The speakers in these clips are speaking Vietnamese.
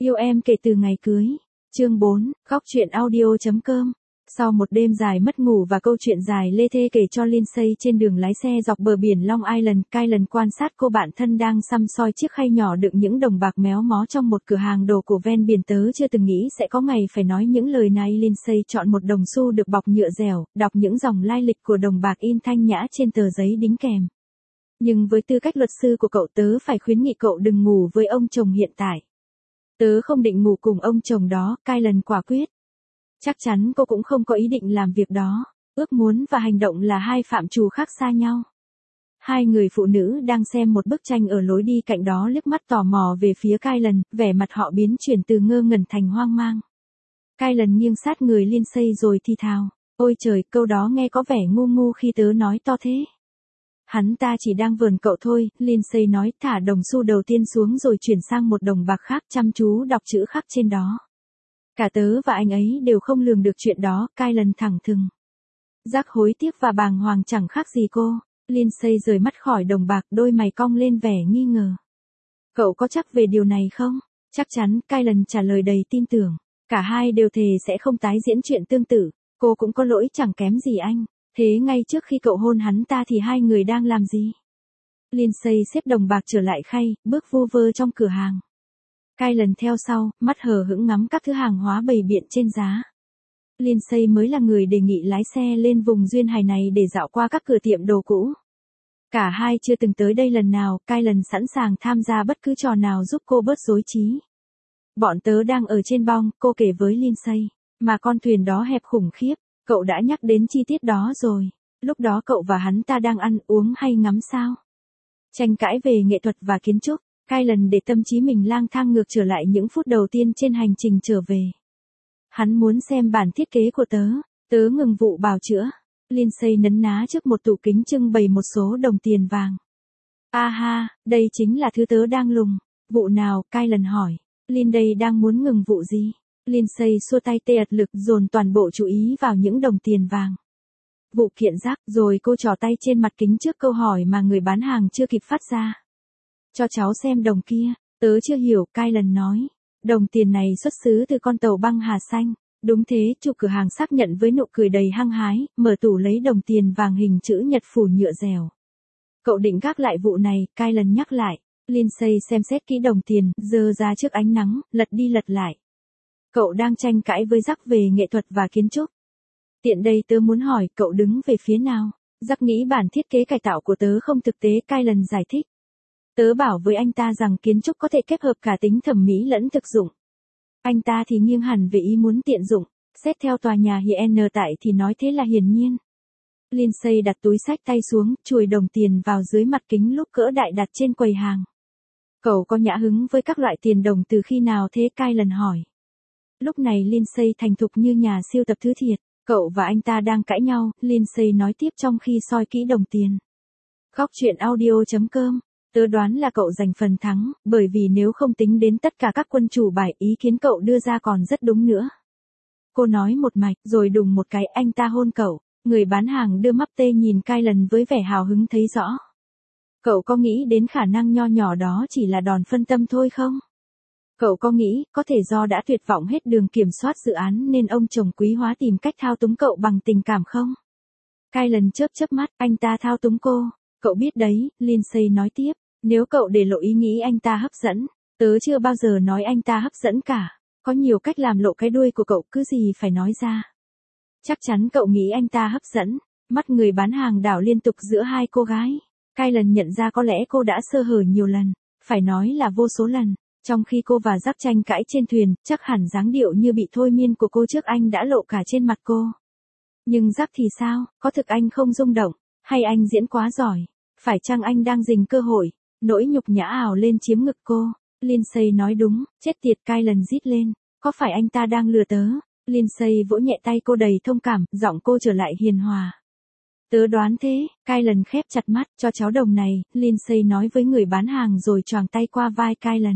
Yêu em kể từ ngày cưới. Chương 4, Góc truyện audio.com. Sau một đêm dài mất ngủ và câu chuyện dài lê thê kể cho Lindsay trên đường lái xe dọc bờ biển Long Island, Kylan quan sát cô bạn thân đang săm soi chiếc khay nhỏ đựng những đồng bạc méo mó trong một cửa hàng đồ cổ ven biển. Tớ chưa từng nghĩ sẽ có ngày phải nói những lời này. Lindsay chọn một đồng xu được bọc nhựa dẻo, đọc những dòng lai lịch của đồng bạc in thanh nhã trên tờ giấy đính kèm. Nhưng với tư cách luật sư của cậu, tớ phải khuyến nghị cậu đừng ngủ với ông chồng hiện tại. Tớ không định ngủ cùng ông chồng đó, Kylan quả quyết. Chắc chắn cô cũng không có ý định làm việc đó. Ước muốn và hành động là hai phạm trù khác xa nhau. Hai người phụ nữ đang xem một bức tranh ở lối đi cạnh đó liếc mắt tò mò về phía Kylan, vẻ mặt họ biến chuyển từ ngơ ngẩn thành hoang mang. Kylan nghiêng sát người Lindsay rồi thì thào. Ôi trời, câu đó nghe có vẻ ngu ngu khi tớ nói to thế. Hắn ta chỉ đang vờn cậu thôi, Lindsay nói, thả đồng xu đầu tiên xuống rồi chuyển sang một đồng bạc khác, chăm chú đọc chữ khắc trên đó. Cả tớ và anh ấy đều không lường được chuyện đó, Kylan thẳng thừng. Jack hối tiếc và bàng hoàng chẳng khác gì cô. Lindsay rời mắt khỏi đồng bạc, đôi mày cong lên vẻ nghi ngờ. Cậu có chắc về điều này không? Chắc chắn, Kylan trả lời đầy tin tưởng. Cả hai đều thề sẽ không tái diễn chuyện tương tự. Cô cũng có lỗi chẳng kém gì anh. Thế ngay trước khi cậu hôn hắn ta thì hai người đang làm gì? Lindsay xếp đồng bạc trở lại khay, bước vu vơ trong cửa hàng. Kylan theo sau, mắt hờ hững ngắm các thứ hàng hóa bày biện trên giá. Lindsay mới là người đề nghị lái xe lên vùng duyên hải này để dạo qua các cửa tiệm đồ cũ. Cả hai chưa từng tới đây lần nào, Kylan sẵn sàng tham gia bất cứ trò nào giúp cô bớt rối trí. Bọn tớ đang ở trên bong, cô kể với Lindsay, mà con thuyền đó hẹp khủng khiếp. Cậu đã nhắc đến chi tiết đó rồi. Lúc đó cậu và hắn ta đang ăn uống hay ngắm sao? Tranh cãi về nghệ thuật và kiến trúc. Kylan để tâm trí mình lang thang ngược trở lại những phút đầu tiên trên hành trình trở về. Hắn muốn xem bản thiết kế của tớ. Tớ ngừng vụ bào chữa. Lindsay nấn ná trước một tủ kính trưng bày một số đồng tiền vàng. Ha, đây chính là thứ tớ đang lùng. Vụ nào? Kylan hỏi. Lindsay đang muốn ngừng vụ gì? Lindsay xua tay tê ật lực, dồn toàn bộ chú ý vào những đồng tiền vàng. Vụ kiện rác. Rồi cô trỏ tay trên mặt kính trước câu hỏi mà người bán hàng chưa kịp phát ra. Cho cháu xem đồng kia. Tớ chưa hiểu, Kylan nói. Đồng tiền này xuất xứ từ con tàu băng Hà Xanh. Đúng thế, chủ cửa hàng xác nhận với nụ cười đầy hăng hái, mở tủ lấy đồng tiền vàng hình chữ nhật phủ nhựa dẻo. Cậu định gác lại vụ này, Kylan nhắc lại. Lindsay xem xét kỹ đồng tiền, giơ ra trước ánh nắng, lật đi lật lại. Cậu đang tranh cãi với Jack về nghệ thuật và kiến trúc. Tiện đây tớ muốn hỏi, cậu đứng về phía nào? Jack nghĩ bản thiết kế cải tạo của tớ không thực tế, Kylan giải thích. Tớ bảo với anh ta rằng kiến trúc có thể kết hợp cả tính thẩm mỹ lẫn thực dụng. Anh ta thì nghiêng hẳn về ý muốn tiện dụng. Xét theo tòa nhà Hien tại thì nói thế là hiển nhiên. Lindsay đặt túi xách tay xuống, chùi đồng tiền vào dưới mặt kính lúc cỡ đại đặt trên quầy hàng. Cậu có nhã hứng với các loại tiền đồng từ khi nào thế? Kylan hỏi. Lúc này Lindsay thành thục như nhà siêu tập thứ thiệt. Cậu và anh ta đang cãi nhau, Lindsay nói tiếp trong khi soi kỹ đồng tiền. Góc truyện audio.com. Tớ đoán là cậu giành phần thắng, bởi vì nếu không tính đến tất cả các quân chủ bài, ý kiến cậu đưa ra còn rất đúng nữa. Cô nói một mạch, rồi đùng một cái anh ta hôn cậu. Người bán hàng đưa mắp tê nhìn Kylan với vẻ hào hứng thấy rõ. Cậu có nghĩ đến khả năng nho nhỏ đó chỉ là đòn phân tâm thôi không? Cậu có nghĩ, có thể do đã tuyệt vọng hết đường kiểm soát dự án nên ông chồng quý hóa tìm cách thao túng cậu bằng tình cảm không? Kylan chớp mắt, anh ta thao túng cô. Cậu biết đấy, Lindsay nói tiếp, nếu cậu để lộ ý nghĩ anh ta hấp dẫn, tớ chưa bao giờ nói anh ta hấp dẫn cả. Có nhiều cách làm lộ cái đuôi của cậu, cứ gì phải nói ra. Chắc chắn cậu nghĩ anh ta hấp dẫn. Mắt người bán hàng đảo liên tục giữa hai cô gái. Kylan nhận ra có lẽ cô đã sơ hở nhiều lần, phải nói là vô số lần. Trong khi cô và Jack tranh cãi trên thuyền, chắc hẳn dáng điệu như bị thôi miên của cô trước anh đã lộ cả trên mặt cô. Nhưng Jack thì sao, có thực anh không rung động, hay anh diễn quá giỏi? Phải chăng anh đang dình cơ hội? Nỗi nhục nhã ảo lên chiếm ngực cô. Lindsay nói đúng, chết tiệt, Kylan rít lên. Có phải anh ta đang lừa tớ? Lindsay vỗ nhẹ tay cô đầy thông cảm, giọng cô trở lại hiền hòa. Tớ đoán thế. Kylan khép chặt mắt. Cho cháu đồng này, Lindsay nói với người bán hàng rồi choàng tay qua vai Kylan.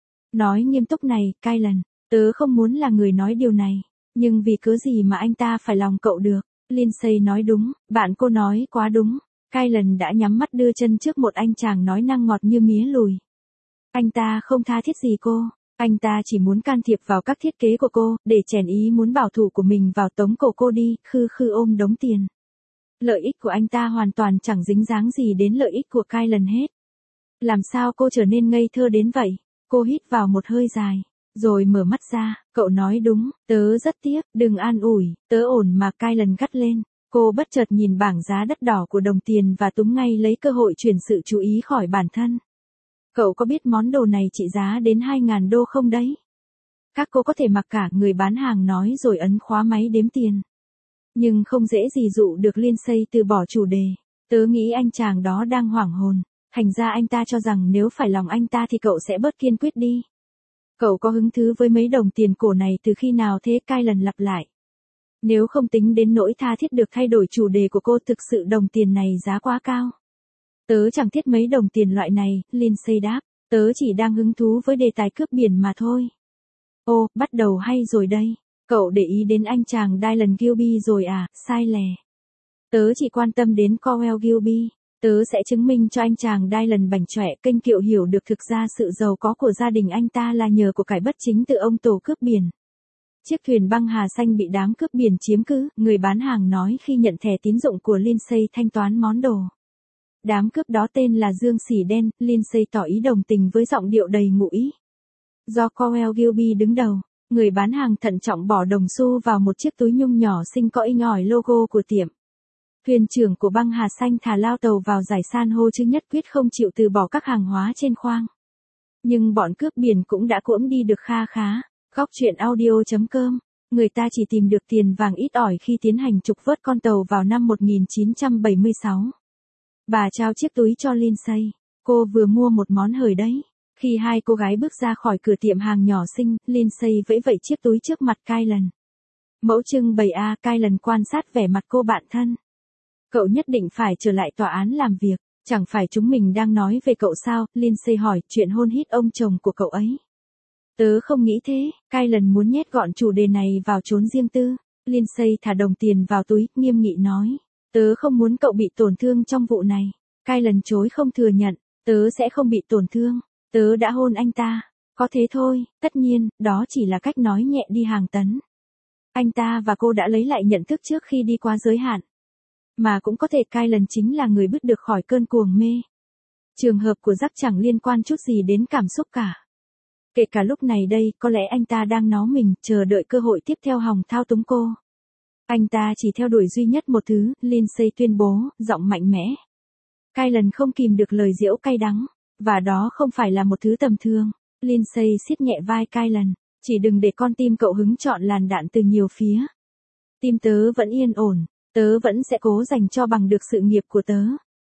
Nói nghiêm túc này, Kylan, tớ không muốn là người nói điều này, nhưng vì cớ gì mà anh ta phải lòng cậu được? Lindsay nói đúng, bạn cô nói quá đúng. Kylan đã nhắm mắt đưa chân trước một anh chàng nói năng ngọt như mía lùi. Anh ta không tha thiết gì cô. Anh ta chỉ muốn can thiệp vào các thiết kế của cô, để chèn ý muốn bảo thủ của mình vào tống cổ cô đi, khư khư ôm đống tiền. Lợi ích của anh ta hoàn toàn chẳng dính dáng gì đến lợi ích của Kylan hết. Làm sao cô trở nên ngây thơ đến vậy? Cô hít vào một hơi dài, rồi mở mắt ra, cậu nói đúng, tớ rất tiếc, đừng an ủi, tớ ổn mà. Kylan gắt lên. Cô bất chợt nhìn bảng giá đắt đỏ của đồng tiền và túm ngay lấy cơ hội chuyển sự chú ý khỏi bản thân. Cậu có biết món đồ này trị giá đến 2.000 đô không đấy? Các cô có thể mặc cả, người bán hàng nói rồi ấn khóa máy đếm tiền. Nhưng không dễ gì dụ được Lindsay từ bỏ chủ đề. Tớ nghĩ anh chàng đó đang hoảng hồn. Thành ra anh ta cho rằng nếu phải lòng anh ta thì cậu sẽ bớt kiên quyết đi. Cậu có hứng thú với mấy đồng tiền cổ này từ khi nào thế? Kylan lặp lại. Nếu không tính đến nỗi tha thiết được thay đổi chủ đề của cô, thực sự đồng tiền này giá quá cao. Tớ chẳng thiết mấy đồng tiền loại này, Lindsay đáp. Tớ chỉ đang hứng thú với đề tài cướp biển mà thôi. Ô, bắt đầu hay rồi đây. Cậu để ý đến anh chàng Dylan Gilby rồi à? Sai lè. Tớ chỉ quan tâm đến Cowell Gilby. Tớ sẽ chứng minh cho anh chàng Dylan bảnh chọe kênh kiệu hiểu được thực ra sự giàu có của gia đình anh ta là nhờ của cải bất chính từ ông tổ cướp biển. Chiếc thuyền băng hà xanh bị đám cướp biển chiếm cứ, người bán hàng nói khi nhận thẻ tín dụng của Lindsay thanh toán món đồ. Đám cướp đó tên là Dương Xỉ Đen, Lindsay tỏ ý đồng tình với giọng điệu đầy ngụ ý. Do Cowell Gilby đứng đầu, người bán hàng thận trọng bỏ đồng xu vào một chiếc túi nhung nhỏ xinh có in ỏi logo của tiệm. Thuyền trưởng của băng hà xanh thà lao tàu vào giải san hô chứ nhất quyết không chịu từ bỏ các hàng hóa trên khoang. Nhưng bọn cướp biển cũng đã cưỡng đi được kha khá. Góc truyện audio.com. Người ta chỉ tìm được tiền vàng ít ỏi khi tiến hành trục vớt con tàu vào năm 1976. Bà trao chiếc túi cho Lindsay. Cô vừa mua một món hời đấy. Khi hai cô gái bước ra khỏi cửa tiệm hàng nhỏ xinh, Lindsay vẫy vẫy chiếc túi trước mặt Kylan. Mẫu trưng bày a. Kylan quan sát vẻ mặt cô bạn thân. Cậu nhất định phải trở lại tòa án làm việc. Chẳng phải chúng mình đang nói về cậu sao? Lindsay hỏi. Chuyện hôn hít ông chồng của cậu ấy. Tớ không nghĩ thế. Kylan muốn nhét gọn chủ đề này vào chốn riêng tư. Lindsay thả đồng tiền vào túi, nghiêm nghị nói. Tớ không muốn cậu bị tổn thương trong vụ này. Kylan chối không thừa nhận. Tớ sẽ không bị tổn thương. Tớ đã hôn anh ta. Có thế thôi, tất nhiên, đó chỉ là cách nói nhẹ đi hàng tấn. Anh ta và cô đã lấy lại nhận thức trước khi đi qua giới hạn. Mà cũng có thể Kylan chính là người bứt được khỏi cơn cuồng mê. Trường hợp của Jack chẳng liên quan chút gì đến cảm xúc cả. Kể cả lúc này đây, có lẽ anh ta đang nó mình, chờ đợi cơ hội tiếp theo hòng thao túng cô. Anh ta chỉ theo đuổi duy nhất một thứ, Lindsay tuyên bố, giọng mạnh mẽ. Kylan không kìm được lời giễu cay đắng, và đó không phải là một thứ tầm thường. Lindsay siết nhẹ vai Kylan, chỉ đừng để con tim cậu hứng chọn làn đạn từ nhiều phía. Tim tớ vẫn yên ổn, tớ vẫn sẽ cố giành cho bằng được sự nghiệp của tớ.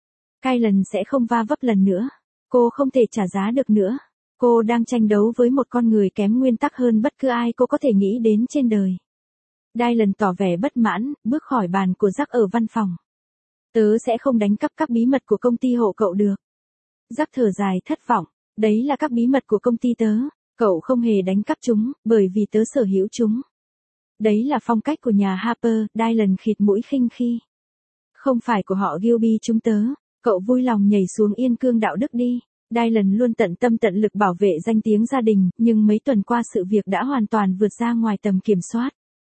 Kylan sẽ không va vấp lần nữa, cô không thể trả giá được nữa. Cô đang tranh đấu với một con người kém nguyên tắc hơn bất cứ ai cô có thể nghĩ đến trên đời. Dylan tỏ vẻ bất mãn, bước khỏi bàn của Jack ở văn phòng. Tớ sẽ không đánh cắp các bí mật của công ty hộ cậu được. Jack thở dài thất vọng, đấy là các bí mật của công ty tớ, cậu không hề đánh cắp chúng, bởi vì tớ sở hữu chúng. Đấy là phong cách của nhà Harper, Dylan khịt mũi khinh khi. Không phải của họ Gilby chúng tớ, cậu vui lòng nhảy xuống yên cương đạo đức đi. Dylan luôn tận tâm tận lực bảo vệ danh tiếng gia đình, nhưng mấy tuần qua sự việc đã hoàn toàn vượt ra ngoài tầm kiểm soát.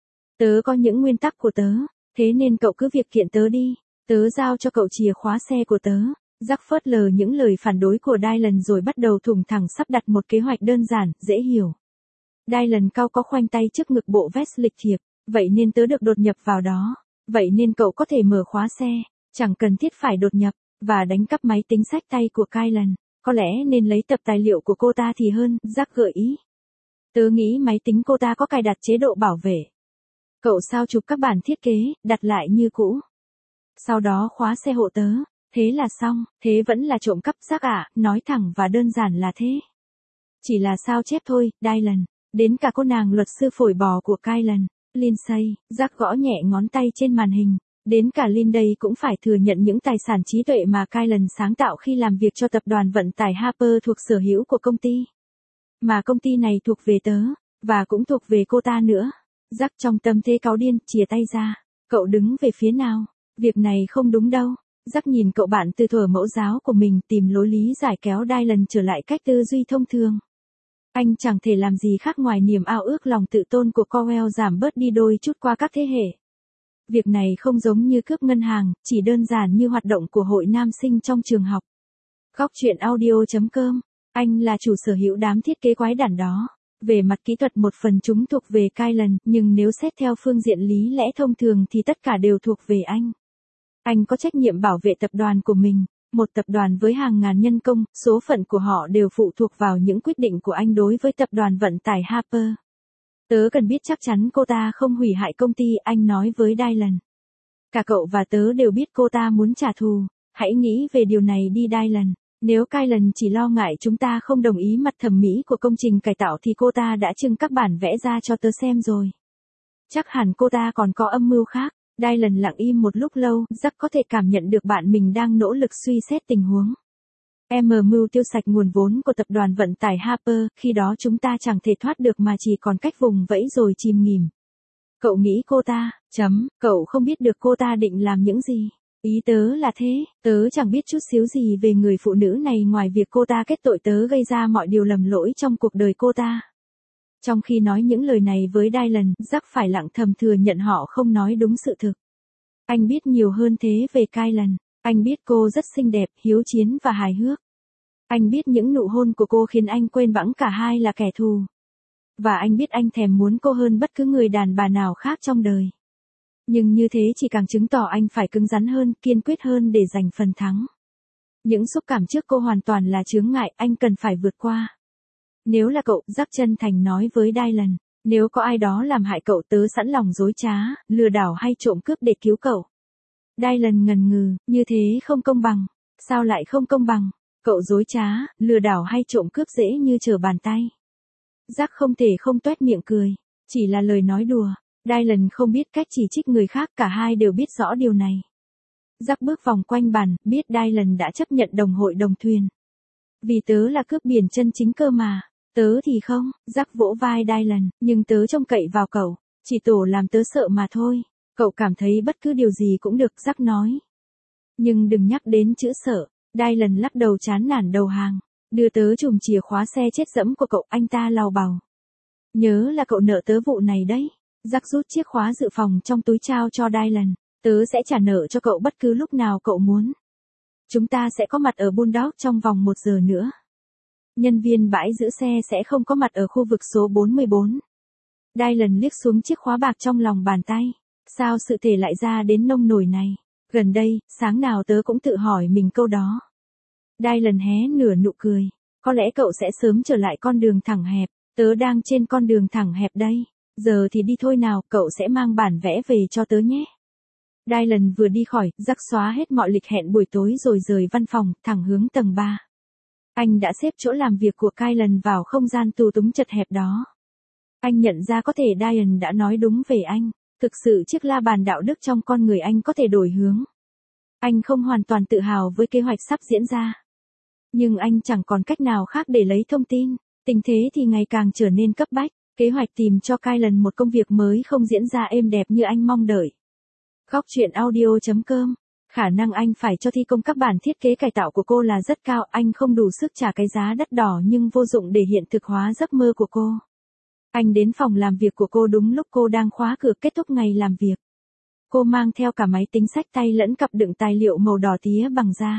Tớ có những nguyên tắc của tớ, thế nên cậu cứ việc kiện tớ đi, tớ giao cho cậu chìa khóa xe của tớ. Jack phớt lờ những lời phản đối của Dylan rồi bắt đầu thủng thẳng sắp đặt một kế hoạch đơn giản, dễ hiểu. Dylan cau có khoanh tay trước ngực bộ vest lịch thiệp, vậy nên tớ được đột nhập vào đó, vậy nên cậu có thể mở khóa xe, chẳng cần thiết phải đột nhập, và đánh cắp máy tính xách tay của Kylan. Có lẽ nên lấy tập tài liệu của cô ta thì hơn, Jack gợi ý. Tớ nghĩ máy tính cô ta có cài đặt chế độ bảo vệ. Cậu sao chụp các bản thiết kế, đặt lại như cũ. Sau đó khóa xe hộ tớ, thế là xong, thế vẫn là trộm cắp Jack ạ, nói thẳng và đơn giản là thế. Chỉ là sao chép thôi, Dylan, đến cả cô nàng luật sư phổi bò của Kylan, Lindsay, Jack gõ nhẹ ngón tay trên màn hình. Đến cả Lindsay cũng phải thừa nhận những tài sản trí tuệ mà Kylan sáng tạo khi làm việc cho tập đoàn vận tải Harper thuộc sở hữu của công ty. Mà công ty này thuộc về tớ, và cũng thuộc về cô ta nữa. Jack trong tâm thế cáu điên, chìa tay ra. Cậu đứng về phía nào? Việc này không đúng đâu. Jack nhìn cậu bạn từ thuở mẫu giáo của mình tìm lối lý giải kéo Dylan trở lại cách tư duy thông thường. Anh chẳng thể làm gì khác ngoài niềm ao ước lòng tự tôn của Cowell giảm bớt đi đôi chút qua các thế hệ. Việc này không giống như cướp ngân hàng, chỉ đơn giản như hoạt động của hội nam sinh trong trường học. Góc truyện audio.com. Anh là chủ sở hữu đám thiết kế quái đản đó. Về mặt kỹ thuật một phần chúng thuộc về Kylan, nhưng nếu xét theo phương diện lý lẽ thông thường thì tất cả đều thuộc về anh. Anh có trách nhiệm bảo vệ tập đoàn của mình, một tập đoàn với hàng ngàn nhân công, số phận của họ đều phụ thuộc vào những quyết định của anh đối với tập đoàn vận tải Harper. Tớ cần biết chắc chắn cô ta không hủy hại công ty, anh nói với Dylan. Cả cậu và tớ đều biết cô ta muốn trả thù, hãy nghĩ về điều này đi Dylan. Nếu Kylan chỉ lo ngại chúng ta không đồng ý mặt thẩm mỹ của công trình cải tạo thì cô ta đã trưng các bản vẽ ra cho tớ xem rồi. Chắc hẳn cô ta còn có âm mưu khác. Dylan lặng im một lúc lâu, Jack có thể cảm nhận được bạn mình đang nỗ lực suy xét tình huống. Em mưu tiêu sạch nguồn vốn của tập đoàn vận tải Harper, khi đó chúng ta chẳng thể thoát được mà chỉ còn cách vùng vẫy rồi chìm nghỉm. Cậu nghĩ cô ta, cậu không biết được cô ta định làm những gì. Ý tớ là thế, tớ chẳng biết chút xíu gì về người phụ nữ này ngoài việc cô ta kết tội tớ gây ra mọi điều lầm lỗi trong cuộc đời cô ta. Trong khi nói những lời này với Dylan, Jack phải lặng thầm thừa nhận họ không nói đúng sự thực. Anh biết nhiều hơn thế về Kylan. Anh biết cô rất xinh đẹp, hiếu chiến và hài hước. Anh biết những nụ hôn của cô khiến anh quên bẵng cả hai là kẻ thù. Và anh biết anh thèm muốn cô hơn bất cứ người đàn bà nào khác trong đời. Nhưng như thế chỉ càng chứng tỏ anh phải cứng rắn hơn, kiên quyết hơn để giành phần thắng. Những xúc cảm trước cô hoàn toàn là chướng ngại, anh cần phải vượt qua. Nếu là cậu, Jack chân thành nói với Dylan, nếu có ai đó làm hại cậu tớ sẵn lòng dối trá, lừa đảo hay trộm cướp để cứu cậu. Dylan ngần ngừ, như thế không công bằng. Sao lại không công bằng? Cậu dối trá, lừa đảo hay trộm cướp dễ như trở bàn tay. Jack không thể không toét miệng cười. Chỉ là lời nói đùa. Dylan không biết cách chỉ trích người khác, cả hai đều biết rõ điều này. Jack bước vòng quanh bàn, biết Dylan đã chấp nhận đồng hội đồng thuyền. Vì tớ là cướp biển chân chính cơ mà. Tớ thì không, Jack vỗ vai Dylan, nhưng tớ trông cậy vào cậu. Chỉ tổ làm tớ sợ mà thôi. Cậu cảm thấy bất cứ điều gì cũng được, Jack nói. Nhưng đừng nhắc đến chữ sợ. Dylan lắc đầu chán nản đầu hàng. Đưa tớ chùm chìa khóa xe chết dẫm của cậu, anh ta lào bào. Nhớ là cậu nợ tớ vụ này đấy. Jack rút chiếc khóa dự phòng trong túi trao cho Dylan. Tớ sẽ trả nợ cho cậu bất cứ lúc nào cậu muốn. Chúng ta sẽ có mặt ở Bulldog trong vòng 1 giờ nữa. Nhân viên bãi giữ xe sẽ không có mặt ở khu vực số 44. Dylan liếc xuống chiếc khóa bạc trong lòng bàn tay. Sao sự thể lại ra đến nông nổi này? Gần đây, sáng nào tớ cũng tự hỏi mình câu đó. Dylan hé nửa nụ cười. Có lẽ cậu sẽ sớm trở lại con đường thẳng hẹp. Tớ đang trên con đường thẳng hẹp đây. Giờ thì đi thôi nào, cậu sẽ mang bản vẽ về cho tớ nhé. Dylan vừa đi khỏi, Jack xóa hết mọi lịch hẹn buổi tối rồi rời văn phòng, thẳng hướng tầng 3. Anh đã xếp chỗ làm việc của Kylan vào không gian tù túng chật hẹp đó. Anh nhận ra có thể Diane đã nói đúng về anh. Thực sự chiếc la bàn đạo đức trong con người anh có thể đổi hướng. Anh không hoàn toàn tự hào với kế hoạch sắp diễn ra. Nhưng anh chẳng còn cách nào khác để lấy thông tin. Tình thế thì ngày càng trở nên cấp bách. Kế hoạch tìm cho Kylan một công việc mới không diễn ra êm đẹp như anh mong đợi. Góc truyện audio.com. Khả năng anh phải cho thi công các bản thiết kế cải tạo của cô là rất cao. Anh không đủ sức trả cái giá đắt đỏ nhưng vô dụng để hiện thực hóa giấc mơ của cô. Anh đến phòng làm việc của cô đúng lúc cô đang khóa cửa kết thúc ngày làm việc. Cô mang theo cả máy tính xách tay lẫn cặp đựng tài liệu màu đỏ tía bằng da.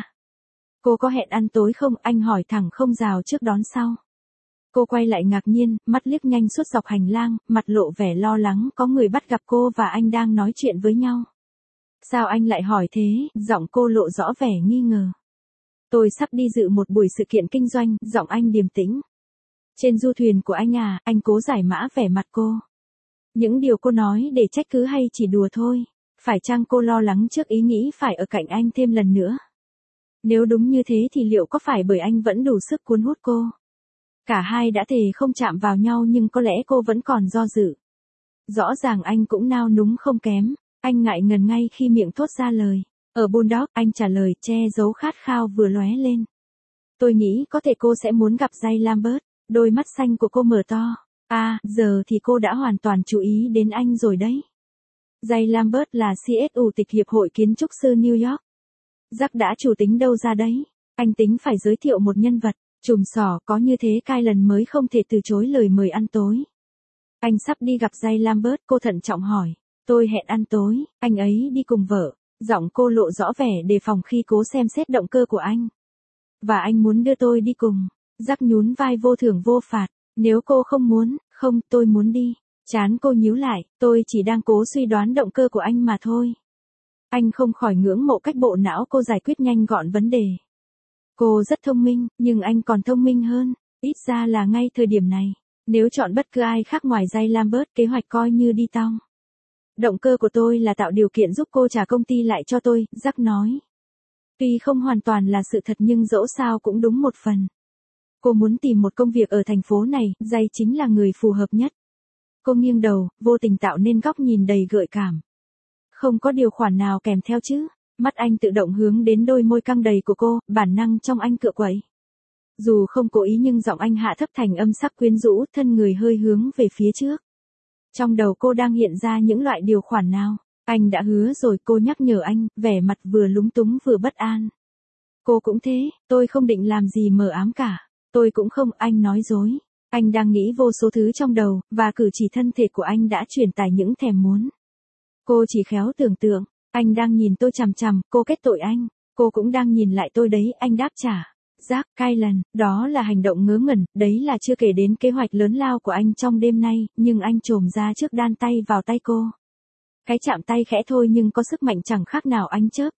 Cô có hẹn ăn tối không? Anh hỏi thẳng không rào trước đón sau. Cô quay lại ngạc nhiên, mắt liếc nhanh suốt dọc hành lang, mặt lộ vẻ lo lắng, có người bắt gặp cô và anh đang nói chuyện với nhau. Sao anh lại hỏi thế? Giọng cô lộ rõ vẻ nghi ngờ. Tôi sắp đi dự một buổi sự kiện kinh doanh, giọng anh điềm tĩnh. Trên du thuyền của anh à, anh cố giải mã vẻ mặt cô. Những điều cô nói để trách cứ hay chỉ đùa thôi? Phải chăng cô lo lắng trước ý nghĩ phải ở cạnh anh thêm lần nữa? Nếu đúng như thế thì liệu có phải bởi anh vẫn đủ sức cuốn hút cô? Cả hai đã thề không chạm vào nhau nhưng có lẽ cô vẫn còn do dự. Rõ ràng anh cũng nao núng không kém. Anh ngại ngần ngay khi miệng thốt ra lời. Ở Bulldog, anh trả lời che giấu khát khao vừa lóe lên. Tôi nghĩ có thể cô sẽ muốn gặp Jay Lambert. Đôi mắt xanh của cô mở to. À, giờ thì cô đã hoàn toàn chú ý đến anh rồi đấy. Jay Lambert là CSU tịch Hiệp hội Kiến trúc sư New York. Jack đã chủ tính đâu ra đấy. Anh tính phải giới thiệu một nhân vật. Chùm sỏ, có như thế Kylie mới không thể từ chối lời mời ăn tối. Anh sắp đi gặp Jay Lambert, cô thận trọng hỏi. Tôi hẹn ăn tối, anh ấy đi cùng vợ. Giọng cô lộ rõ vẻ đề phòng khi cố xem xét động cơ của anh. Và anh muốn đưa tôi đi cùng. Jack nhún vai vô thưởng vô phạt. Nếu cô không muốn, không, tôi muốn đi. Trán cô nhíu lại, tôi chỉ đang cố suy đoán động cơ của anh mà thôi. Anh không khỏi ngưỡng mộ cách bộ não cô giải quyết nhanh gọn vấn đề. Cô rất thông minh, nhưng anh còn thông minh hơn, ít ra là ngay thời điểm này. Nếu chọn bất cứ ai khác ngoài Jay Lambert, kế hoạch coi như đi tong. Động cơ của tôi là tạo điều kiện giúp cô trả công ty lại cho tôi, Jack nói. Tuy không hoàn toàn là sự thật nhưng dẫu sao cũng đúng một phần. Cô muốn tìm một công việc ở thành phố này, Jay chính là người phù hợp nhất. Cô nghiêng đầu, vô tình tạo nên góc nhìn đầy gợi cảm. Không có điều khoản nào kèm theo chứ. Mắt anh tự động hướng đến đôi môi căng đầy của cô, bản năng trong anh cựa quậy. Dù không cố ý nhưng giọng anh hạ thấp thành âm sắc quyến rũ, thân người hơi hướng về phía trước. Trong đầu cô đang hiện ra những loại điều khoản nào. Anh đã hứa rồi, cô nhắc nhở anh, vẻ mặt vừa lúng túng vừa bất an. Cô cũng thế, tôi không định làm gì mờ ám cả. Tôi cũng không, anh nói dối. Anh đang nghĩ vô số thứ trong đầu, và cử chỉ thân thể của anh đã truyền tải những thèm muốn. Cô chỉ khéo tưởng tượng, anh đang nhìn tôi chằm chằm, cô kết tội anh. Cô cũng đang nhìn lại tôi đấy, anh đáp trả. Jack, Kylie, đó là hành động ngớ ngẩn, đấy là chưa kể đến kế hoạch lớn lao của anh trong đêm nay, nhưng anh chồm ra trước đan tay vào tay cô. Cái chạm tay khẽ thôi nhưng có sức mạnh chẳng khác nào ánh chớp.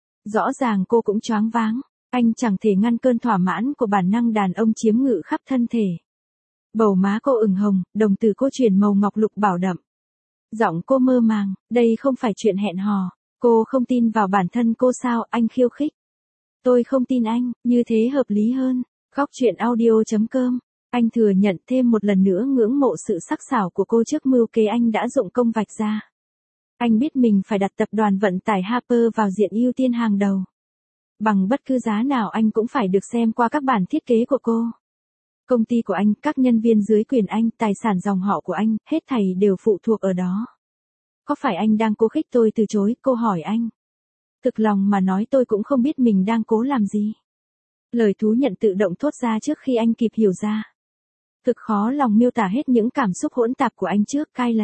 Rõ ràng cô cũng choáng váng, anh chẳng thể ngăn cơn thỏa mãn của bản năng đàn ông chiếm ngự khắp thân thể. Bầu má cô ửng hồng, đồng tử cô chuyển màu ngọc lục bảo đậm. Giọng cô mơ màng, đây không phải chuyện hẹn hò. Cô không tin vào bản thân cô sao, anh khiêu khích. Tôi không tin anh, như thế hợp lý hơn. Góc truyện audio.com. Anh thừa nhận thêm một lần nữa ngưỡng mộ sự sắc sảo của cô trước mưu kế anh đã dụng công vạch ra. Anh biết mình phải đặt tập đoàn vận tải Harper vào diện ưu tiên hàng đầu. Bằng bất cứ giá nào anh cũng phải được xem qua các bản thiết kế của cô. Công ty của anh, các nhân viên dưới quyền anh, tài sản dòng họ của anh, hết thảy đều phụ thuộc ở đó. Có phải anh đang cố khích tôi từ chối, cô hỏi anh. Thực lòng mà nói tôi cũng không biết mình đang cố làm gì. Lời thú nhận tự động thốt ra trước khi anh kịp hiểu ra. Thực khó lòng miêu tả hết những cảm xúc hỗn tạp của anh trước Kylie.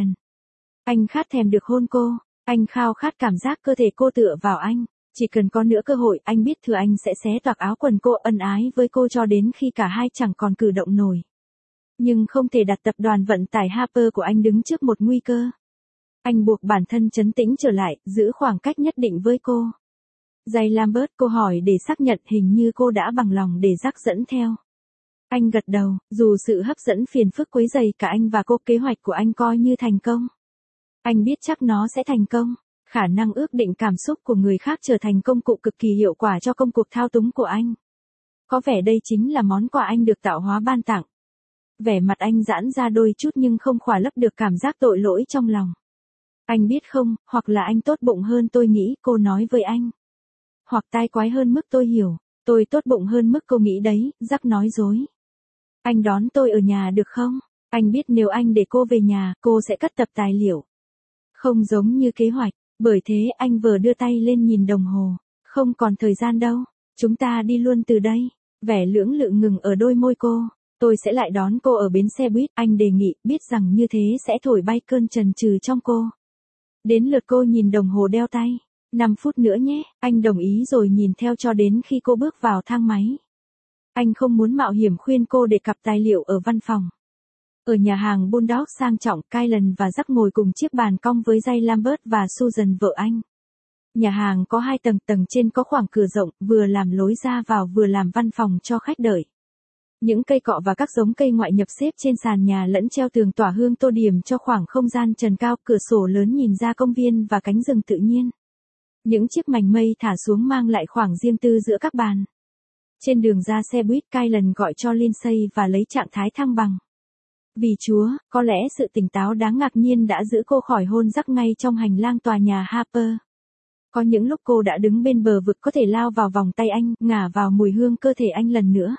Anh khát thèm được hôn cô, anh khao khát cảm giác cơ thể cô tựa vào anh. Chỉ cần có nữa cơ hội, anh biết thừa anh sẽ xé toạc áo quần cô, ân ái với cô cho đến khi cả hai chẳng còn cử động nổi. Nhưng không thể đặt tập đoàn vận tải Harper của anh đứng trước một nguy cơ. Anh buộc bản thân trấn tĩnh trở lại, giữ khoảng cách nhất định với cô. Jay Lambert, cô hỏi để xác nhận, hình như cô đã bằng lòng để Jack dẫn theo. Anh gật đầu, dù sự hấp dẫn phiền phức quấy rầy cả anh và cô, kế hoạch của anh coi như thành công. Anh biết chắc nó sẽ thành công. Khả năng ước định cảm xúc của người khác trở thành công cụ cực kỳ hiệu quả cho công cuộc thao túng của anh. Có vẻ đây chính là món quà anh được tạo hóa ban tặng. Vẻ mặt anh giãn ra đôi chút nhưng không khỏa lấp được cảm giác tội lỗi trong lòng. Anh biết không, hoặc là anh tốt bụng hơn tôi nghĩ, cô nói với anh. Hoặc tai quái hơn mức tôi hiểu, tôi tốt bụng hơn mức cô nghĩ đấy, Jack nói dối. Anh đón tôi ở nhà được không? Anh biết nếu anh để cô về nhà, cô sẽ cất tập tài liệu. Không giống như kế hoạch, bởi thế anh vừa đưa tay lên nhìn đồng hồ. Không còn thời gian đâu, chúng ta đi luôn từ đây. Vẻ lưỡng lự ngừng ở đôi môi cô. Tôi sẽ lại đón cô ở bến xe buýt, anh đề nghị, biết rằng như thế sẽ thổi bay cơn chần chừ trong cô. Đến lượt cô nhìn đồng hồ đeo tay. 5 phút nữa nhé, anh đồng ý rồi nhìn theo cho đến khi cô bước vào thang máy. Anh không muốn mạo hiểm khuyên cô để cặp tài liệu ở văn phòng. Ở nhà hàng Bulldog sang trọng, Kylie và Jack ngồi cùng chiếc bàn cong với Jay Lambert và Susan vợ anh. Nhà hàng có 2 tầng, tầng trên có khoảng cửa rộng, vừa làm lối ra vào vừa làm văn phòng cho khách đợi. Những cây cọ và các giống cây ngoại nhập xếp trên sàn nhà lẫn treo tường tỏa hương tô điểm cho khoảng không gian trần cao, cửa sổ lớn nhìn ra công viên và cánh rừng tự nhiên. Những chiếc mành mây thả xuống mang lại khoảng riêng tư giữa các bàn. Trên đường ra xe buýt, Kylie gọi cho Lindsay và lấy trạng thái thăng bằng. Vì Chúa, có lẽ sự tỉnh táo đáng ngạc nhiên đã giữ cô khỏi hôn Jack ngay trong hành lang tòa nhà Harper. Có những lúc cô đã đứng bên bờ vực có thể lao vào vòng tay anh, ngả vào mùi hương cơ thể anh lần nữa.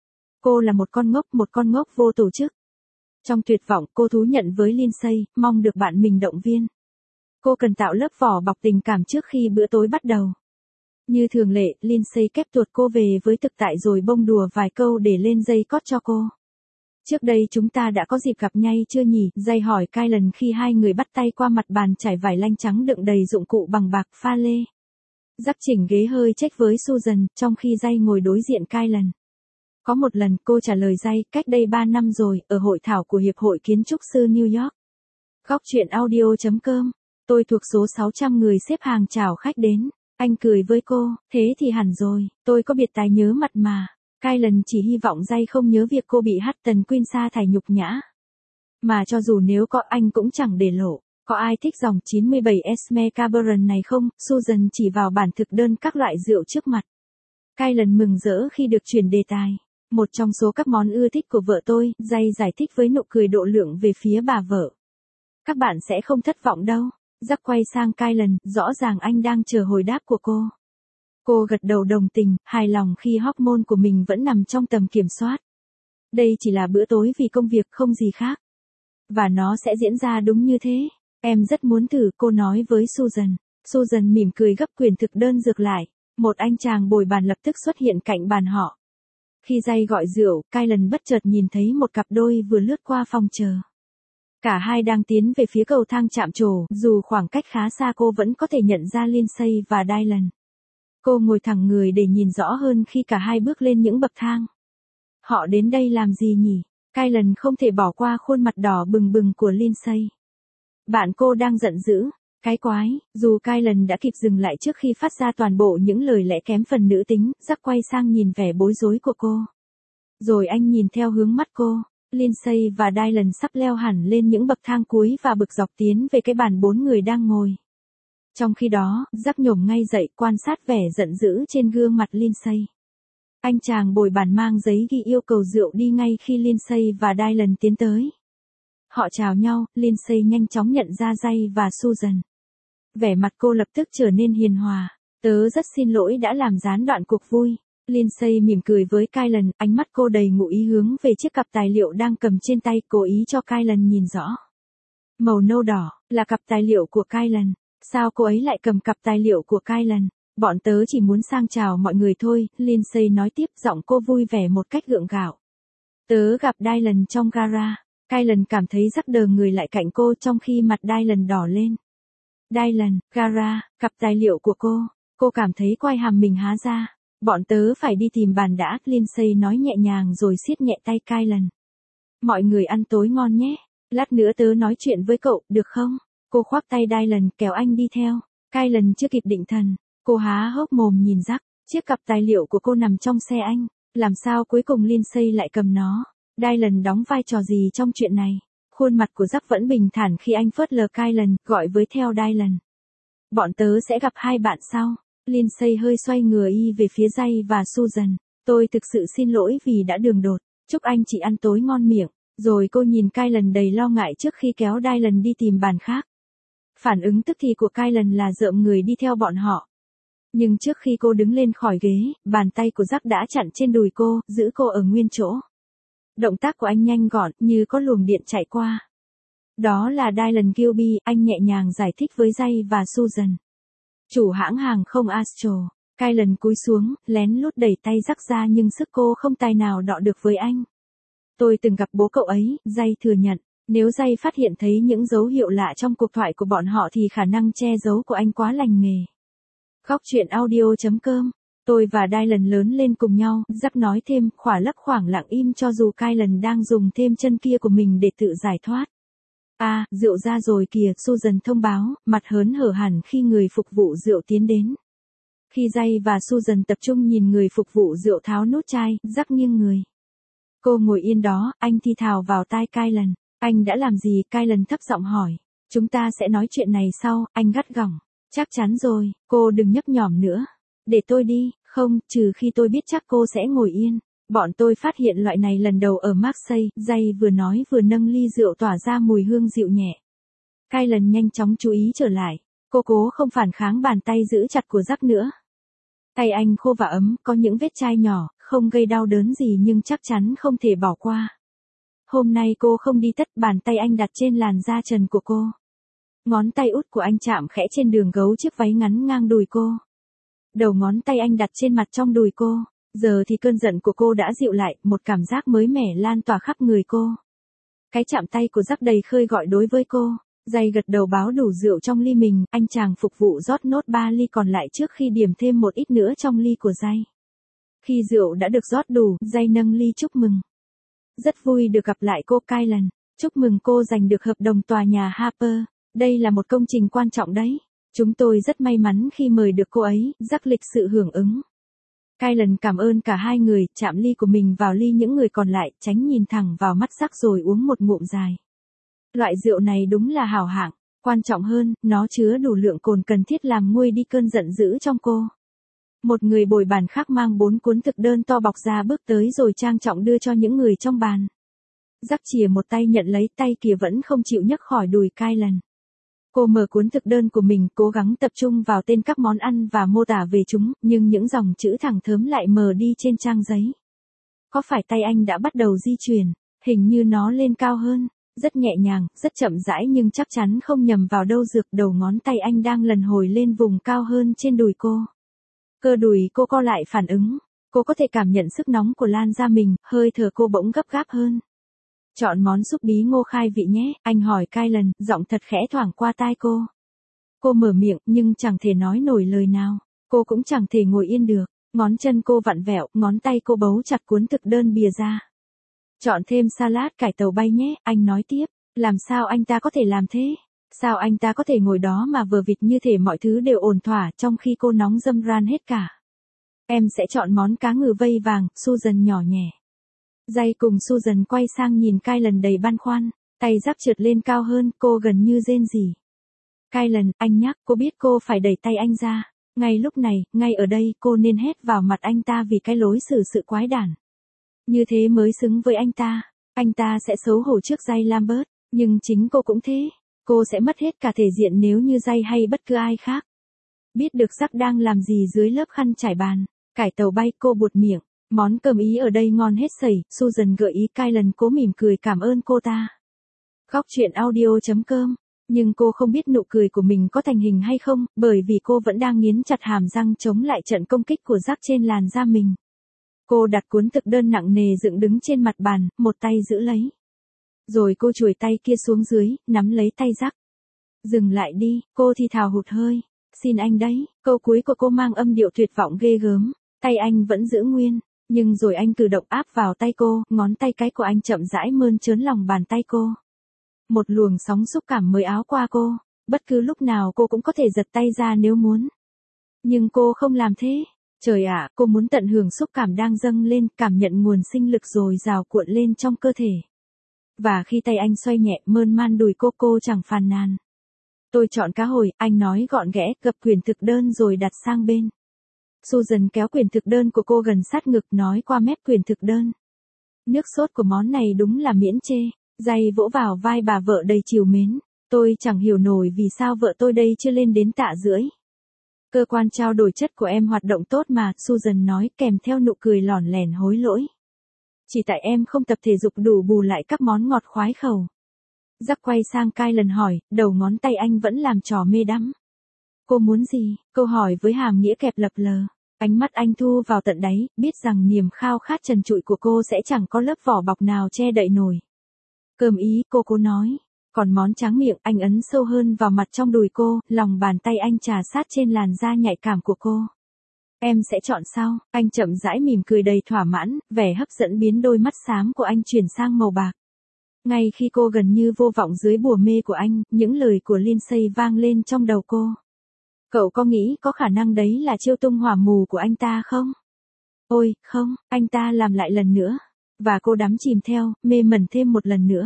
Cô là một con ngốc vô tổ chức. Trong tuyệt vọng, cô thú nhận với Lindsay, mong được bạn mình động viên. Cô cần tạo lớp vỏ bọc tình cảm trước khi bữa tối bắt đầu. Như thường lệ, Lindsay kép tuột cô về với thực tại rồi bông đùa vài câu để lên dây cót cho cô. Trước đây chúng ta đã có dịp gặp nhau chưa nhỉ? Jay hỏi Kylan khi hai người bắt tay qua mặt bàn trải vải lanh trắng đựng đầy dụng cụ bằng bạc pha lê. Jack chỉnh ghế hơi trách với Susan, trong khi Jay ngồi đối diện Kylan. Có một lần cô trả lời Jay, cách đây 3 năm rồi, ở hội thảo của Hiệp hội Kiến trúc sư New York. Góc chuyện audio.com. Tôi thuộc số 600 người xếp hàng chào khách đến. Anh cười với cô, thế thì hẳn rồi, tôi có biệt tài nhớ mặt mà. Kylan chỉ hy vọng Jay không nhớ việc cô bị Hutton Queen sa thải nhục nhã. Mà cho dù nếu có anh cũng chẳng để lộ. Có ai thích dòng 97 Esme Cabernet này không? Susan chỉ vào bản thực đơn các loại rượu trước mặt. Kylan mừng rỡ khi được chuyển đề tài. Một trong số các món ưa thích của vợ tôi, Jay giải thích với nụ cười độ lượng về phía bà vợ. Các bạn sẽ không thất vọng đâu. Jack quay sang Kylan, rõ ràng anh đang chờ hồi đáp của cô. Cô gật đầu đồng tình, hài lòng khi hormone của mình vẫn nằm trong tầm kiểm soát. Đây chỉ là bữa tối vì công việc không gì khác. Và nó sẽ diễn ra đúng như thế. Em rất muốn thử, cô nói với Susan. Susan mỉm cười gấp quyển thực đơn dược lại. Một anh chàng bồi bàn lập tức xuất hiện cạnh bàn họ. Khi Jay gọi rượu, Kylan bất chợt nhìn thấy một cặp đôi vừa lướt qua phòng chờ. Cả hai đang tiến về phía cầu thang chạm trổ, dù khoảng cách khá xa cô vẫn có thể nhận ra Lindsay và Dylan. Cô ngồi thẳng người để nhìn rõ hơn khi cả hai bước lên những bậc thang. Họ đến đây làm gì nhỉ? Kylan không thể bỏ qua khuôn mặt đỏ bừng bừng của Lindsay. Bạn cô đang giận dữ. Cái quái, dù Kylan đã kịp dừng lại trước khi phát ra toàn bộ những lời lẽ kém phần nữ tính, Jack quay sang nhìn vẻ bối rối của cô. Rồi anh nhìn theo hướng mắt cô. Lindsay và Dylan sắp leo hẳn lên những bậc thang cuối và bực dọc tiến về cái bàn 4 người đang ngồi. Trong khi đó, Jack nhổm ngay dậy quan sát vẻ giận dữ trên gương mặt Lindsay. Anh chàng bồi bàn mang giấy ghi yêu cầu rượu đi ngay khi Lindsay và Dylan tiến tới. Họ chào nhau, Lindsay nhanh chóng nhận ra Jay và Susan. Vẻ mặt cô lập tức trở nên hiền hòa. Tớ rất xin lỗi đã làm gián đoạn cuộc vui. Lindsay mỉm cười với Kylan, ánh mắt cô đầy ngụ ý hướng về chiếc cặp tài liệu đang cầm trên tay, cố ý cho Kylan nhìn rõ. Màu nâu đỏ, là cặp tài liệu của Kylan. Sao cô ấy lại cầm cặp tài liệu của Kylan? Bọn tớ chỉ muốn sang chào mọi người thôi, Lindsay nói tiếp, giọng cô vui vẻ một cách gượng gạo. Tớ gặp Dylan trong gara. Kylan cảm thấy rắc đờ người lại cạnh cô trong khi mặt Dylan đỏ lên. Dylan, gara, cặp tài liệu của cô. Cô cảm thấy quai hàm mình há ra. Bọn tớ phải đi tìm bàn đã, Lindsay nói nhẹ nhàng rồi siết nhẹ tay Kylan. Mọi người ăn tối ngon nhé. Lát nữa tớ nói chuyện với cậu, được không? Cô khoác tay Dylan kéo anh đi theo. Kylan chưa kịp định thần. Cô há hốc mồm nhìn Jack. Chiếc cặp tài liệu của cô nằm trong xe anh. Làm sao cuối cùng Lindsay lại cầm nó? Dylan đóng vai trò gì trong chuyện này? Khuôn mặt của Jack vẫn bình thản khi anh phớt lờ Kylan, gọi với theo Dylan. Bọn tớ sẽ gặp hai bạn sau. Lindsay hơi xoay người về phía Jay và Susan. Tôi thực sự xin lỗi vì đã đường đột. Chúc anh chị ăn tối ngon miệng. Rồi cô nhìn Kylan đầy lo ngại trước khi kéo Dylan đi tìm bàn khác. Phản ứng tức thì của Kylan là rợm người đi theo bọn họ. Nhưng trước khi cô đứng lên khỏi ghế, bàn tay của Jack đã chặn trên đùi cô, giữ cô ở nguyên chỗ. Động tác của anh nhanh gọn, như có luồng điện chạy qua. Đó là Dylan Gilby, anh nhẹ nhàng giải thích với Jay và Susan. Chủ hãng hàng không Astro. Kylan cúi xuống, lén lút đẩy tay Jack ra nhưng sức cô không tài nào đọ được với anh. Tôi từng gặp bố cậu ấy, Jay thừa nhận. Nếu Jay phát hiện thấy những dấu hiệu lạ trong cuộc thoại của bọn họ thì khả năng che giấu của anh quá lành nghề. Góc chuyện audio.com. Tôi và Dylan lớn lên cùng nhau, Jack nói thêm, khỏa lấp khoảng lặng im cho dù Kylan đang dùng thêm chân kia của mình để tự giải thoát. À, rượu ra rồi kìa, Susan thông báo, mặt hớn hở hẳn khi người phục vụ rượu tiến đến. Khi Jay và Susan tập trung nhìn người phục vụ rượu tháo nút chai, Jack nghiêng người. Cô ngồi yên đó, anh thì thào vào tai Kylan. Anh đã làm gì? Kylan thấp giọng hỏi. Chúng ta sẽ nói chuyện này sau, anh gắt gỏng. Chắc chắn rồi, cô đừng nhấp nhổm nữa. Để tôi đi, không, trừ khi tôi biết chắc cô sẽ ngồi yên. Bọn tôi phát hiện loại này lần đầu ở Marseille, Jay vừa nói vừa nâng ly rượu tỏa ra mùi hương dịu nhẹ. Kylan nhanh chóng chú ý trở lại. Cô cố không phản kháng bàn tay giữ chặt của Jack nữa. Tay anh khô và ấm, có những vết chai nhỏ, không gây đau đớn gì nhưng chắc chắn không thể bỏ qua. Hôm nay cô không đi tất, bàn tay anh đặt trên làn da trần của cô. Ngón tay út của anh chạm khẽ trên đường gấu chiếc váy ngắn ngang đùi cô. Đầu ngón tay anh đặt trên mặt trong đùi cô. Giờ thì cơn giận của cô đã dịu lại, một cảm giác mới mẻ lan tỏa khắp người cô. Cái chạm tay của Jack đầy khơi gọi đối với cô. Jay gật đầu báo đủ rượu trong ly mình, anh chàng phục vụ rót nốt 3 ly còn lại trước khi điểm thêm một ít nữa trong ly của Jay. Khi rượu đã được rót đủ, Jay nâng ly chúc mừng. Rất vui được gặp lại cô Kylan. Chúc mừng cô giành được hợp đồng tòa nhà Harper. Đây là một công trình quan trọng đấy. Chúng tôi rất may mắn khi mời được cô ấy, Jack lịch sự hưởng ứng. Kylan cảm ơn cả hai người, chạm ly của mình vào ly những người còn lại, tránh nhìn thẳng vào mắt Jack rồi uống một ngụm dài. Loại rượu này đúng là hảo hạng, quan trọng hơn, nó chứa đủ lượng cồn cần thiết làm nguôi đi cơn giận dữ trong cô. Một người bồi bàn khác mang 4 cuốn thực đơn to bọc ra bước tới rồi trang trọng đưa cho những người trong bàn. Jack chìa một tay nhận lấy, tay kia vẫn không chịu nhấc khỏi đùi Kylan. Cô mở cuốn thực đơn của mình, cố gắng tập trung vào tên các món ăn và mô tả về chúng, nhưng những dòng chữ thẳng thớm lại mờ đi trên trang giấy. Có phải tay anh đã bắt đầu di chuyển? Hình như nó lên cao hơn, rất nhẹ nhàng, rất chậm rãi nhưng chắc chắn không nhầm vào đâu dược. Đầu ngón tay anh đang lần hồi lên vùng cao hơn trên đùi cô. Cơ đùi cô co lại phản ứng. Cô có thể cảm nhận sức nóng của lan ra mình, hơi thở cô bỗng gấp gáp hơn. Chọn món súp bí ngô khai vị nhé, anh hỏi Kylan, giọng thật khẽ thoảng qua tai cô. Cô mở miệng, nhưng chẳng thể nói nổi lời nào. Cô cũng chẳng thể ngồi yên được. Ngón chân cô vặn vẹo, ngón tay cô bấu chặt cuốn thực đơn bìa ra. Chọn thêm salad cải tàu bay nhé, anh nói tiếp. Làm sao anh ta có thể làm thế? Sao anh ta có thể ngồi đó mà vờ vịt như thể mọi thứ đều ổn thỏa trong khi cô nóng râm ran hết cả? Em sẽ chọn món cá ngừ vây vàng, Susan nhỏ nhẹ. Jay cùng Susan quay sang nhìn Kylan đầy băn khoăn, tay Jack trượt lên cao hơn, cô gần như rên rỉ. Kylan, anh nhắc, cô biết cô phải đẩy tay anh ra. Ngay lúc này, ngay ở đây, cô nên hét vào mặt anh ta vì cái lối xử sự quái đản. Như thế mới xứng với anh ta. Anh ta sẽ xấu hổ trước Jay Lambert, nhưng chính cô cũng thế. Cô sẽ mất hết cả thể diện nếu như Jay hay bất cứ ai khác biết được Jack đang làm gì dưới lớp khăn trải bàn. Cải tàu bay, cô buột miệng. Món cơm Ý ở đây ngon hết sẩy, Susan gợi ý. Kylan cố mỉm cười cảm ơn cô ta. Góc truyện audio.com. Nhưng cô không biết nụ cười của mình có thành hình hay không, bởi vì cô vẫn đang nghiến chặt hàm răng chống lại trận công kích của Jack trên làn da mình. Cô đặt cuốn thực đơn nặng nề dựng đứng trên mặt bàn, một tay giữ lấy. Rồi cô chuồi tay kia xuống dưới, nắm lấy tay Jack. Dừng lại đi, cô thì thào hụt hơi. Xin anh đấy, câu cuối của cô mang âm điệu tuyệt vọng ghê gớm. Tay anh vẫn giữ nguyên, nhưng rồi anh cử động áp vào tay cô, ngón tay cái của anh chậm rãi mơn trớn lòng bàn tay cô. Một luồng sóng xúc cảm mới áo qua cô, bất cứ lúc nào cô cũng có thể giật tay ra nếu muốn. Nhưng cô không làm thế. Trời ạ, cô muốn tận hưởng xúc cảm đang dâng lên, cảm nhận nguồn sinh lực dồi dào cuộn lên trong cơ thể. Và khi tay anh xoay nhẹ mơn man đùi cô chẳng phàn nàn. Tôi chọn cá hồi, anh nói gọn ghẽ, gập quyển thực đơn rồi đặt sang bên. Susan kéo quyển thực đơn của cô gần sát ngực nói qua mép quyển thực đơn. Nước sốt của món này đúng là miễn chê. Jay vỗ vào vai bà vợ đầy trìu mến. Tôi chẳng hiểu nổi vì sao vợ tôi đây chưa lên đến tạ rưỡi. Cơ quan trao đổi chất của em hoạt động tốt mà, Susan nói kèm theo nụ cười lỏn lẻn hối lỗi. Chỉ tại em không tập thể dục đủ bù lại các món ngọt khoái khẩu. Jack quay sang Kylan hỏi, đầu ngón tay anh vẫn làm trò mê đắm. Cô muốn gì? Câu hỏi với hàm nghĩa kẹp lập lờ. Ánh mắt anh thu vào tận đáy, biết rằng niềm khao khát trần trụi của cô sẽ chẳng có lớp vỏ bọc nào che đậy nổi. Cơm Ý, cô nói. Còn món tráng miệng, anh ấn sâu hơn vào mặt trong đùi cô, lòng bàn tay anh trà sát trên làn da nhạy cảm của cô. Em sẽ chọn sao? Anh chậm rãi mỉm cười đầy thỏa mãn, vẻ hấp dẫn biến đôi mắt xám của anh chuyển sang màu bạc. Ngay khi cô gần như vô vọng dưới bùa mê của anh, những lời của Lindsay vang lên trong đầu cô. Cậu có nghĩ có khả năng đấy là chiêu tung hỏa mù của anh ta không? Ôi, không, anh ta làm lại lần nữa. Và cô đắm chìm theo, mê mẩn thêm một lần nữa.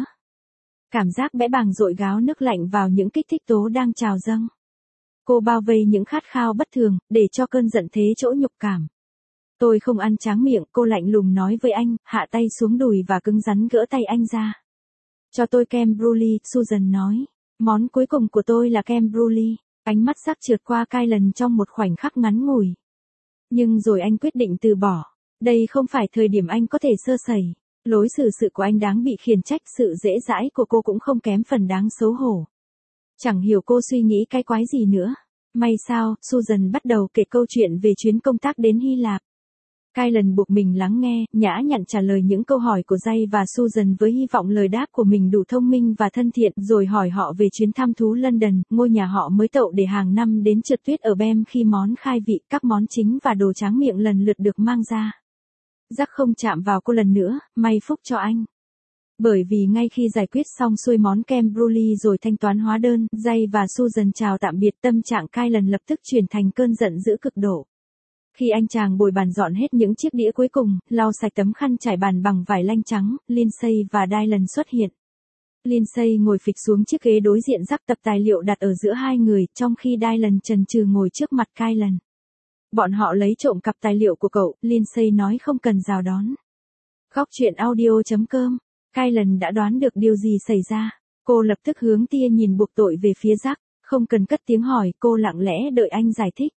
Cảm giác bẽ bàng dội gáo nước lạnh vào những kích thích tố đang trào dâng. Cô bao vây những khát khao bất thường, để cho cơn giận thế chỗ nhục cảm. Tôi không ăn tráng miệng, cô lạnh lùng nói với anh, hạ tay xuống đùi và cứng rắn gỡ tay anh ra. Cho tôi kem brulee, Susan nói. Món cuối cùng của tôi là kem brulee. Ánh mắt sắc trượt qua Kylan trong một khoảnh khắc ngắn ngủi. Nhưng rồi anh quyết định từ bỏ. Đây không phải thời điểm anh có thể sơ sẩy. Lối xử sự của anh đáng bị khiển trách, sự dễ dãi của cô cũng không kém phần đáng xấu hổ. Chẳng hiểu cô suy nghĩ cái quái gì nữa. May sao, Susan bắt đầu kể câu chuyện về chuyến công tác đến Hy Lạp. Kylan buộc mình lắng nghe, nhã nhặn trả lời những câu hỏi của Jay và Susan với hy vọng lời đáp của mình đủ thông minh và thân thiện, rồi hỏi họ về chuyến thăm thú London, ngôi nhà họ mới tậu để hàng năm đến trượt tuyết ở Bem khi món khai vị, các món chính và đồ tráng miệng lần lượt được mang ra. Jack không chạm vào cô lần nữa, may phúc cho anh. Bởi vì ngay khi giải quyết xong xuôi món kem brulee rồi thanh toán hóa đơn, Jay và Susan chào tạm biệt, tâm trạng Kylan lập tức chuyển thành cơn giận dữ cực độ. Khi anh chàng bồi bàn dọn hết những chiếc đĩa cuối cùng, lau sạch tấm khăn trải bàn bằng vải lanh trắng, Lindsay và Dylan xuất hiện. Lindsay ngồi phịch xuống chiếc ghế đối diện, rắc tập tài liệu đặt ở giữa hai người, trong khi Dylan chần chừ ngồi trước mặt Kylan. Bọn họ lấy trộm cặp tài liệu của cậu, Lindsay nói không cần chào đón. Góc truyện audio.com. Kylan đã đoán được điều gì xảy ra. Cô lập tức hướng tia nhìn buộc tội về phía Jack, không cần cất tiếng hỏi, cô lặng lẽ đợi anh giải thích.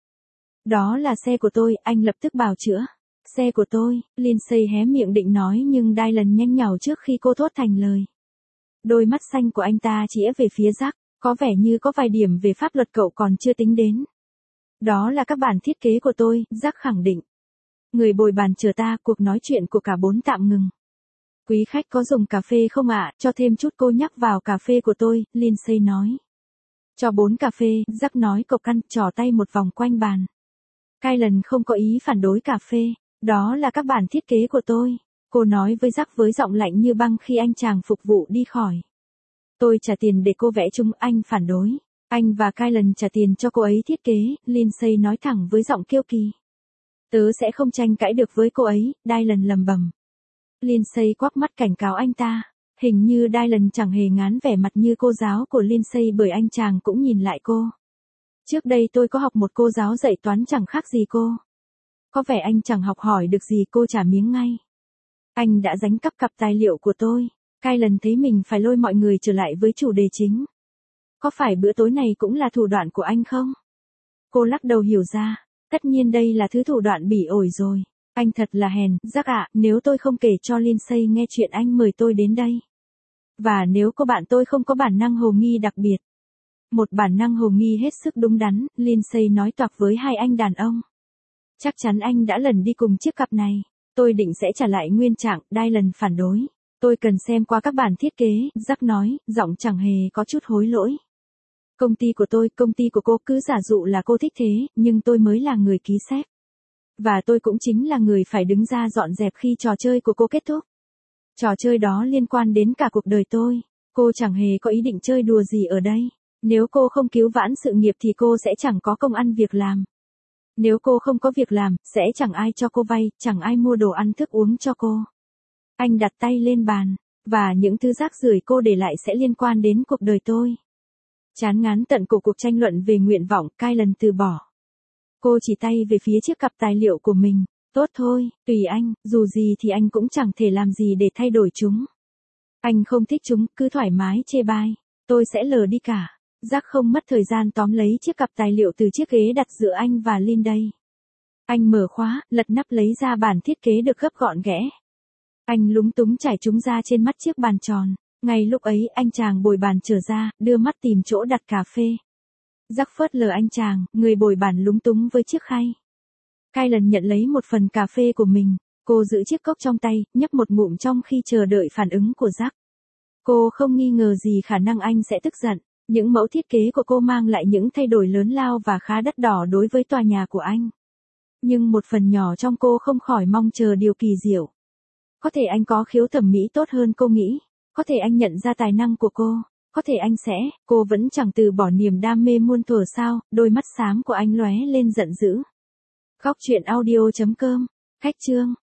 Đó là xe của tôi, anh lập tức bào chữa. Xe của tôi, Lindsay hé miệng định nói nhưng Dylan nhanh nhảu trước khi cô thốt thành lời. Đôi mắt xanh của anh ta chĩa về phía Jack, có vẻ như có vài điểm về pháp luật cậu còn chưa tính đến. Đó là các bản thiết kế của tôi, Jack khẳng định. Người bồi bàn chờ ta, cuộc nói chuyện của cả bốn tạm ngừng. Quý khách có dùng cà phê không ạ? Cho thêm chút cô nhắc vào cà phê của tôi, Lindsay nói. Cho 4 cà phê, Jack nói cộc căn, trỏ tay một vòng quanh bàn. Kylan không có ý phản đối cà phê. Đó là các bản thiết kế của tôi. Cô nói với Jack với giọng lạnh như băng khi anh chàng phục vụ đi khỏi. Tôi trả tiền để cô vẽ chúng, anh phản đối. Anh và Kylan trả tiền cho cô ấy thiết kế, Lindsay nói thẳng với giọng kiêu kỳ. Tớ sẽ không tranh cãi được với cô ấy, Dylan lầm bầm. Lindsay quắc mắt cảnh cáo anh ta. Hình như Dylan chẳng hề ngán vẻ mặt như cô giáo của Lindsay bởi anh chàng cũng nhìn lại cô. Trước đây tôi có học một cô giáo dạy toán chẳng khác gì cô. Có vẻ anh chẳng học hỏi được gì, cô trả miếng ngay. Anh đã đánh cắp cặp tài liệu của tôi. Kylan thấy mình phải lôi mọi người trở lại với chủ đề chính. Có phải bữa tối này cũng là thủ đoạn của anh không? Cô lắc đầu hiểu ra. Tất nhiên đây là thứ thủ đoạn bỉ ổi rồi. Anh thật là hèn, Jack ạ, nếu tôi không kể cho Lindsay nghe chuyện anh mời tôi đến đây. Và nếu cô bạn tôi không có bản năng hồ nghi đặc biệt. Một bản năng hồ nghi hết sức đúng đắn, Lindsay nói toạc với hai anh đàn ông. Chắc chắn anh đã lần đi cùng chiếc cặp này. Tôi định sẽ trả lại nguyên trạng, Dylan phản đối. Tôi cần xem qua các bản thiết kế, Jack nói, giọng chẳng hề có chút hối lỗi. Công ty của tôi, công ty của cô, cứ giả dụ là cô thích thế, nhưng tôi mới là người ký xếp. Và tôi cũng chính là người phải đứng ra dọn dẹp khi trò chơi của cô kết thúc. Trò chơi đó liên quan đến cả cuộc đời tôi. Cô chẳng hề có ý định chơi đùa gì ở đây. Nếu cô không cứu vãn sự nghiệp thì cô sẽ chẳng có công ăn việc làm. Nếu cô không có việc làm, sẽ chẳng ai cho cô vay, chẳng ai mua đồ ăn thức uống cho cô. Anh đặt tay lên bàn, và những thứ rác rưởi cô để lại sẽ liên quan đến cuộc đời tôi. Chán ngán tận cổ cuộc tranh luận về nguyện vọng, Kylan từ bỏ. Cô chỉ tay về phía chiếc cặp tài liệu của mình. Tốt thôi, tùy anh, dù gì thì anh cũng chẳng thể làm gì để thay đổi chúng. Anh không thích chúng, cứ thoải mái chê bai. Tôi sẽ lờ đi cả. Jack không mất thời gian tóm lấy chiếc cặp tài liệu từ chiếc ghế đặt giữa anh và Lindsay. Anh mở khóa, lật nắp lấy ra bản thiết kế được gấp gọn ghẽ. Anh lúng túng trải chúng ra trên mắt chiếc bàn tròn. Ngay lúc ấy anh chàng bồi bàn trở ra, đưa mắt tìm chỗ đặt cà phê. Jack phớt lờ anh chàng, người bồi bàn lúng túng với chiếc khay. Kylan nhận lấy một phần cà phê của mình. Cô giữ chiếc cốc trong tay, nhấp một ngụm trong khi chờ đợi phản ứng của Jack. Cô không nghi ngờ gì khả năng anh sẽ tức giận. Những mẫu thiết kế của cô mang lại những thay đổi lớn lao và khá đắt đỏ đối với tòa nhà của anh. Nhưng một phần nhỏ trong cô không khỏi mong chờ điều kỳ diệu. Có thể anh có khiếu thẩm mỹ tốt hơn cô nghĩ. Có thể anh nhận ra tài năng của cô. Có thể anh sẽ, cô vẫn chẳng từ bỏ niềm đam mê muôn thuở sao, đôi mắt xám của anh lóe lên giận dữ. Góc truyện audio.com, Khách chương.